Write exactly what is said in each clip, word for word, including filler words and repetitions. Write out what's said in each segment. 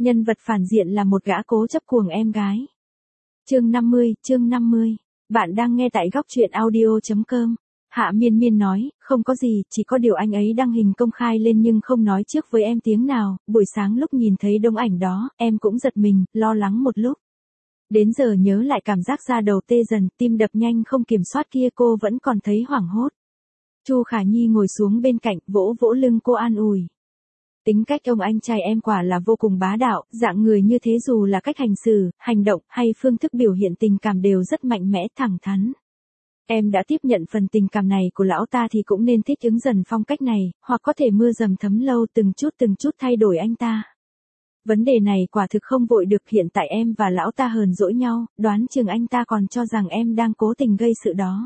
Nhân vật phản diện là một gã cố chấp cuồng em gái. Chương năm mươi, chương năm mươi. Bạn đang nghe tại góc truyện audio chấm com. Hạ Miên Miên nói, không có gì, chỉ có điều anh ấy đăng hình công khai lên nhưng không nói trước với em tiếng nào, buổi sáng lúc nhìn thấy đông ảnh đó, em cũng giật mình, lo lắng một lúc. Đến giờ nhớ lại cảm giác da đầu tê dần, tim đập nhanh không kiểm soát kia cô vẫn còn thấy hoảng hốt. Chu Khả Nhi ngồi xuống bên cạnh, vỗ vỗ lưng cô an ủi. Tính cách ông anh trai em quả là vô cùng bá đạo, dạng người như thế dù là cách hành xử, hành động hay phương thức biểu hiện tình cảm đều rất mạnh mẽ, thẳng thắn. Em đã tiếp nhận phần tình cảm này của lão ta thì cũng nên thích ứng dần phong cách này, hoặc có thể mưa dầm thấm lâu từng chút từng chút thay đổi anh ta. Vấn đề này quả thực không vội được, hiện tại em và lão ta hờn dỗi nhau, đoán chừng anh ta còn cho rằng em đang cố tình gây sự đó.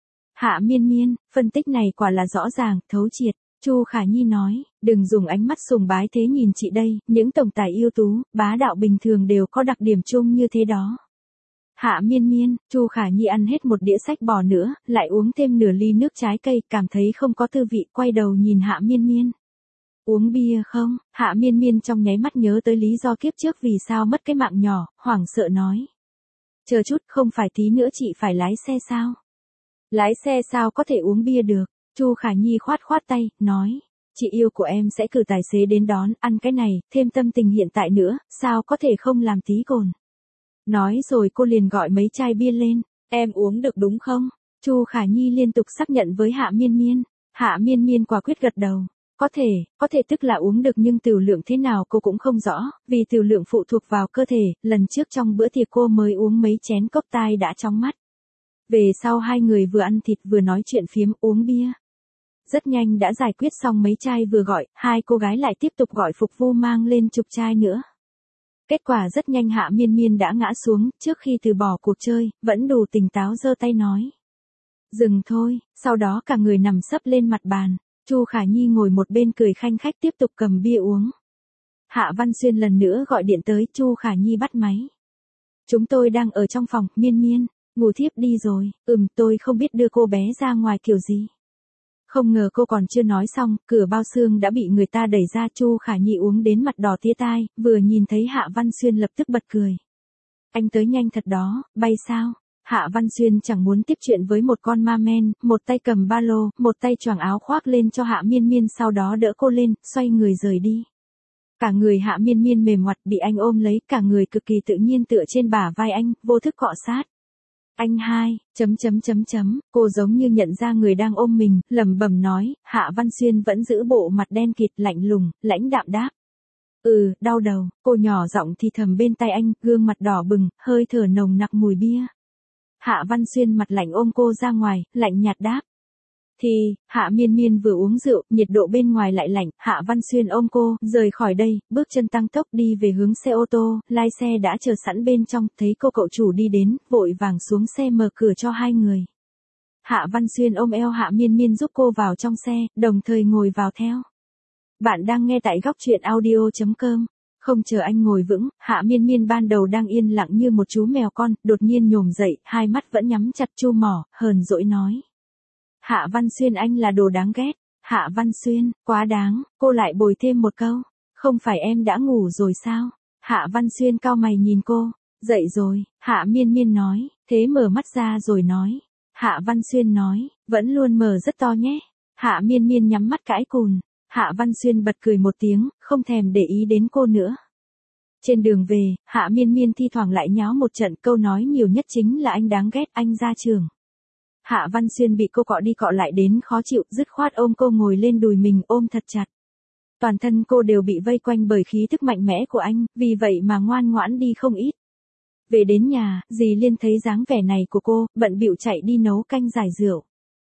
Hạ Miên Miên, phân tích này quả là rõ ràng, thấu triệt. Chu Khả Nhi nói, đừng dùng ánh mắt sùng bái thế nhìn chị đây, những tổng tài ưu tú, bá đạo bình thường đều có đặc điểm chung như thế đó. Hạ Miên Miên, Chu Khả Nhi ăn hết một đĩa sách bò nữa, lại uống thêm nửa ly nước trái cây, cảm thấy không có tư vị, quay đầu nhìn Hạ Miên Miên. Uống bia không? Hạ Miên Miên trong nháy mắt nhớ tới lý do kiếp trước vì sao mất cái mạng nhỏ, hoảng sợ nói. Chờ chút, không phải tí nữa chị phải lái xe sao? Lái xe sao có thể uống bia được? Chu Khả Nhi khoát khoát tay, nói. Chị yêu của em sẽ cử tài xế đến đón, ăn cái này, thêm tâm tình hiện tại nữa, sao có thể không làm tí cồn. Nói rồi cô liền gọi mấy chai bia lên, em uống được đúng không? Chu Khả Nhi liên tục xác nhận với Hạ Miên Miên. Hạ Miên Miên quả quyết gật đầu. Có thể, có thể tức là uống được nhưng tửu lượng thế nào cô cũng không rõ, vì tửu lượng phụ thuộc vào cơ thể, lần trước trong bữa tiệc cô mới uống mấy chén cốc tai đã chóng mắt. Về sau hai người vừa ăn thịt vừa nói chuyện phiếm uống bia. Rất nhanh đã giải quyết xong mấy chai vừa gọi, hai cô gái lại tiếp tục gọi phục vụ mang lên chục chai nữa. Kết quả rất nhanh Hạ Miên Miên đã ngã xuống, trước khi từ bỏ cuộc chơi, vẫn đủ tỉnh táo giơ tay nói. Dừng thôi, sau đó cả người nằm sấp lên mặt bàn, Chu Khả Nhi ngồi một bên cười khanh khách tiếp tục cầm bia uống. Hạ Văn Xuyên lần nữa gọi điện tới, Chu Khả Nhi bắt máy. Chúng tôi đang ở trong phòng, Miên Miên, ngủ thiếp đi rồi, ừm tôi không biết đưa cô bé ra ngoài kiểu gì. Không ngờ cô còn chưa nói xong, cửa bao xương đã bị người ta đẩy ra. Chu Khả Nhi uống đến mặt đỏ tía tai, vừa nhìn thấy Hạ Văn Xuyên lập tức bật cười. Anh tới nhanh thật đó, bay sao? Hạ Văn Xuyên chẳng muốn tiếp chuyện với một con ma men, một tay cầm ba lô, một tay choàng áo khoác lên cho Hạ Miên Miên, sau đó đỡ cô lên, xoay người rời đi. Cả người Hạ Miên Miên mềm ngoặt bị anh ôm lấy, cả người cực kỳ tự nhiên tựa trên bả vai anh, vô thức cọ sát. Anh hai, chấm chấm chấm chấm, cô giống như nhận ra người đang ôm mình, lẩm bẩm nói. Hạ Văn Xuyên vẫn giữ bộ mặt đen kịt lạnh lùng, lãnh đạm đáp. Ừ, đau đầu, cô nhỏ giọng thì thầm bên tai anh, gương mặt đỏ bừng, hơi thở nồng nặc mùi bia. Hạ Văn Xuyên mặt lạnh ôm cô ra ngoài, lạnh nhạt đáp. Thì, Hạ Miên Miên vừa uống rượu, nhiệt độ bên ngoài lại lạnh, Hạ Văn Xuyên ôm cô, rời khỏi đây, bước chân tăng tốc đi về hướng xe ô tô, lái xe đã chờ sẵn bên trong, thấy cô cậu chủ đi đến, vội vàng xuống xe mở cửa cho hai người. Hạ Văn Xuyên ôm eo Hạ Miên Miên giúp cô vào trong xe, đồng thời ngồi vào theo. Bạn đang nghe tại góc truyện audio chấm com. Không chờ anh ngồi vững, Hạ Miên Miên ban đầu đang yên lặng như một chú mèo con, đột nhiên nhổm dậy, hai mắt vẫn nhắm chặt chu mỏ, hờn dỗi nói. Hạ Văn Xuyên anh là đồ đáng ghét. Hạ Văn Xuyên, quá đáng, cô lại bồi thêm một câu. Không phải em đã ngủ rồi sao? Hạ Văn Xuyên cau mày nhìn cô. Dậy rồi, Hạ Miên Miên nói, thế mở mắt ra rồi nói. Hạ Văn Xuyên nói, vẫn luôn mở rất to nhé. Hạ Miên Miên nhắm mắt cãi cùn. Hạ Văn Xuyên bật cười một tiếng, không thèm để ý đến cô nữa. Trên đường về, Hạ Miên Miên thi thoảng lại nháo một trận, câu nói nhiều nhất chính là anh đáng ghét, anh ra trường. Hạ Văn Xuyên bị cô cọ đi cọ lại đến khó chịu, dứt khoát ôm cô ngồi lên đùi mình ôm thật chặt. Toàn thân cô đều bị vây quanh bởi khí thức mạnh mẽ của anh, vì vậy mà ngoan ngoãn đi không ít. Về đến nhà, dì Liên thấy dáng vẻ này của cô, bận bịu chạy đi nấu canh giải rượu.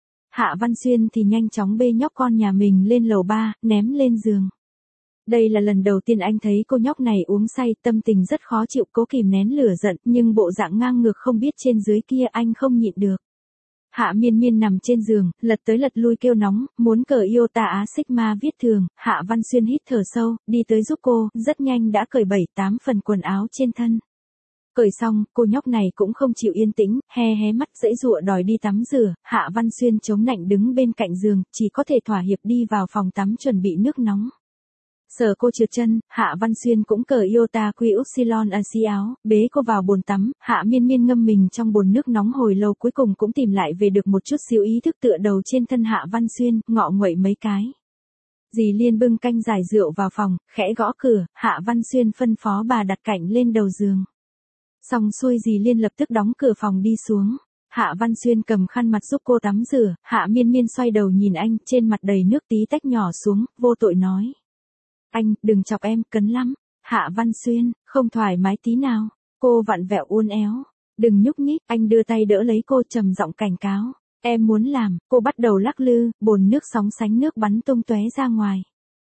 Hạ Văn Xuyên thì nhanh chóng bê nhóc con nhà mình lên lầu ba, ném lên giường. Đây là lần đầu tiên anh thấy cô nhóc này uống say, tâm tình rất khó chịu, cố kìm nén lửa giận, nhưng bộ dạng ngang ngược không biết trên dưới kia anh không nhịn được. Hạ Miên Miên nằm trên giường, lật tới lật lui kêu nóng, muốn cởi Iota Á Sigma viết thường. Hạ Văn Xuyên hít thở sâu, đi tới giúp cô, rất nhanh đã cởi bảy tám phần quần áo trên thân. Cởi xong, cô nhóc này cũng không chịu yên tĩnh, hé hé mắt giãy giụa đòi đi tắm rửa. Hạ Văn Xuyên chống nạnh đứng bên cạnh giường, chỉ có thể thỏa hiệp đi vào phòng tắm chuẩn bị nước nóng. Sợ cô trượt chân, Hạ Văn Xuyên cũng cởi Iota Quy Upsilon a xi áo, bế cô vào bồn tắm, Hạ Miên Miên ngâm mình trong bồn nước nóng hồi lâu cuối cùng cũng tìm lại về được một chút xíu ý thức tựa đầu trên thân Hạ Văn Xuyên, ngọ nguậy mấy cái. Dì Liên bưng canh giải rượu vào phòng, khẽ gõ cửa, Hạ Văn Xuyên phân phó bà đặt cạnh lên đầu giường. Xong xuôi dì Liên lập tức đóng cửa phòng đi xuống. Hạ Văn Xuyên cầm khăn mặt giúp cô tắm rửa, Hạ Miên Miên xoay đầu nhìn anh, trên mặt đầy nước tí tách nhỏ xuống, vô tội nói. Anh, đừng chọc em, cấn lắm. Hạ Văn Xuyên, không thoải mái tí nào. Cô vặn vẹo uốn éo. Đừng nhúc nhích, anh đưa tay đỡ lấy cô trầm giọng cảnh cáo. Em muốn làm, cô bắt đầu lắc lư, bồn nước sóng sánh nước bắn tung tóe ra ngoài.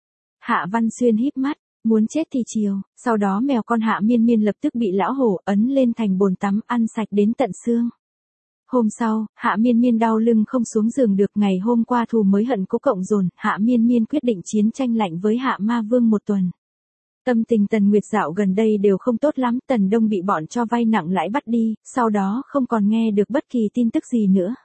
Hạ Văn Xuyên híp mắt, muốn chết thì chiều, sau đó mèo con Hạ Miên Miên lập tức bị lão hổ ấn lên thành bồn tắm ăn sạch đến tận xương. Hôm sau, Hạ Miên Miên đau lưng không xuống giường được, ngày hôm qua thù mới hận cố cộng dồn, Hạ Miên Miên quyết định chiến tranh lạnh với Hạ Ma Vương một tuần. Tâm tình Tần Nguyệt dạo gần đây đều không tốt lắm, Tần Đông bị bọn cho vay nặng lãi bắt đi, sau đó không còn nghe được bất kỳ tin tức gì nữa.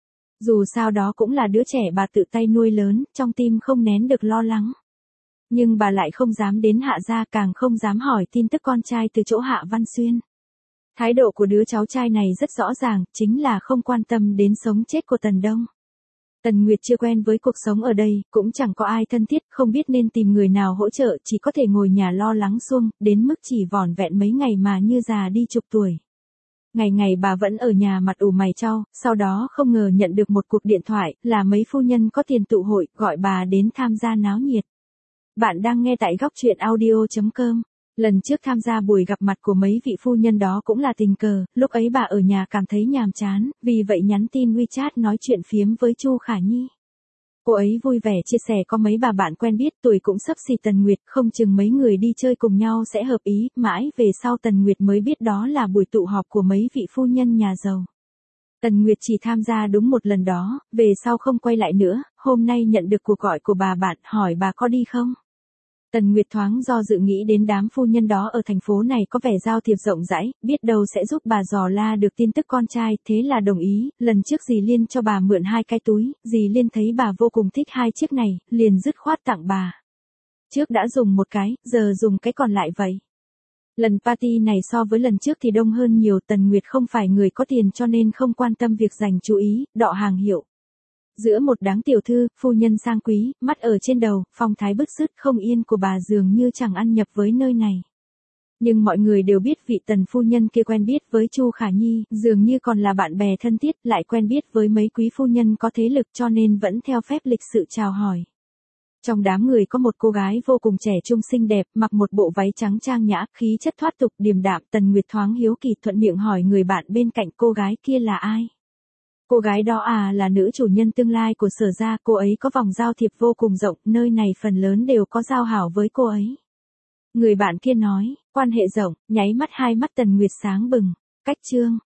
Dù sao đó cũng là đứa trẻ bà tự tay nuôi lớn, trong tim không nén được lo lắng. Nhưng bà lại không dám đến Hạ gia, càng không dám hỏi tin tức con trai từ chỗ Hạ Văn Xuyên. Thái độ của đứa cháu trai này rất rõ ràng, chính là không quan tâm đến sống chết của Tần Đông. Tần Nguyệt chưa quen với cuộc sống ở đây, cũng chẳng có ai thân thiết, không biết nên tìm người nào hỗ trợ, chỉ có thể ngồi nhà lo lắng suông, đến mức chỉ vỏn vẹn mấy ngày mà như già đi chục tuổi. Ngày ngày bà vẫn ở nhà mặt ủ mày chau, sau đó không ngờ nhận được một cuộc điện thoại, là mấy phu nhân có tiền tụ hội, gọi bà đến tham gia náo nhiệt. Bạn đang nghe tại góc truyện audio chấm com. Lần trước tham gia buổi gặp mặt của mấy vị phu nhân đó cũng là tình cờ, lúc ấy bà ở nhà cảm thấy nhàm chán, vì vậy nhắn tin WeChat nói chuyện phiếm với Chu Khả Nhi. Cô ấy vui vẻ chia sẻ có mấy bà bạn quen biết tuổi cũng sắp xỉ Tần Nguyệt, không chừng mấy người đi chơi cùng nhau sẽ hợp ý, mãi về sau Tần Nguyệt mới biết đó là buổi tụ họp của mấy vị phu nhân nhà giàu. Tần Nguyệt chỉ tham gia đúng một lần đó, về sau không quay lại nữa, hôm nay nhận được cuộc gọi của bà bạn hỏi bà có đi không. Tần Nguyệt thoáng do dự nghĩ đến đám phu nhân đó ở thành phố này có vẻ giao thiệp rộng rãi, biết đâu sẽ giúp bà dò la được tin tức con trai, thế là đồng ý, lần trước dì Liên cho bà mượn hai cái túi, dì Liên thấy bà vô cùng thích hai chiếc này, liền dứt khoát tặng bà. Trước đã dùng một cái, giờ dùng cái còn lại vậy. Lần party này so với lần trước thì đông hơn nhiều, Tần Nguyệt không phải người có tiền cho nên không quan tâm việc dành chú ý, đọ hàng hiệu. Giữa một đám tiểu thư, phu nhân sang quý, mắt ở trên đầu, phong thái bứt rứt không yên của bà dường như chẳng ăn nhập với nơi này. Nhưng mọi người đều biết vị Tần phu nhân kia quen biết với Chu Khả Nhi, dường như còn là bạn bè thân thiết, lại quen biết với mấy quý phu nhân có thế lực cho nên vẫn theo phép lịch sự chào hỏi. Trong đám người có một cô gái vô cùng trẻ trung xinh đẹp, mặc một bộ váy trắng trang nhã, khí chất thoát tục điềm đạm, Tần Nguyệt thoáng hiếu kỳ thuận miệng hỏi người bạn bên cạnh cô gái kia là ai. Cô gái đó à là nữ chủ nhân tương lai của Sở gia, cô ấy có vòng giao thiệp vô cùng rộng, nơi này phần lớn đều có giao hảo với cô ấy. Người bạn kia nói, quan hệ rộng, nháy mắt hai mắt Tần Nguyệt sáng bừng. Cách chương,